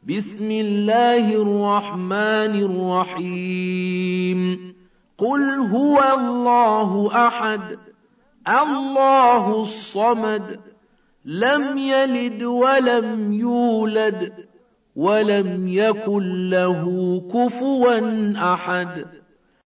بسم الله الرحمن الرحيم قل هو الله أحد الله الصمد لم يلد ولم يولد ولم يكن له كفوا أحد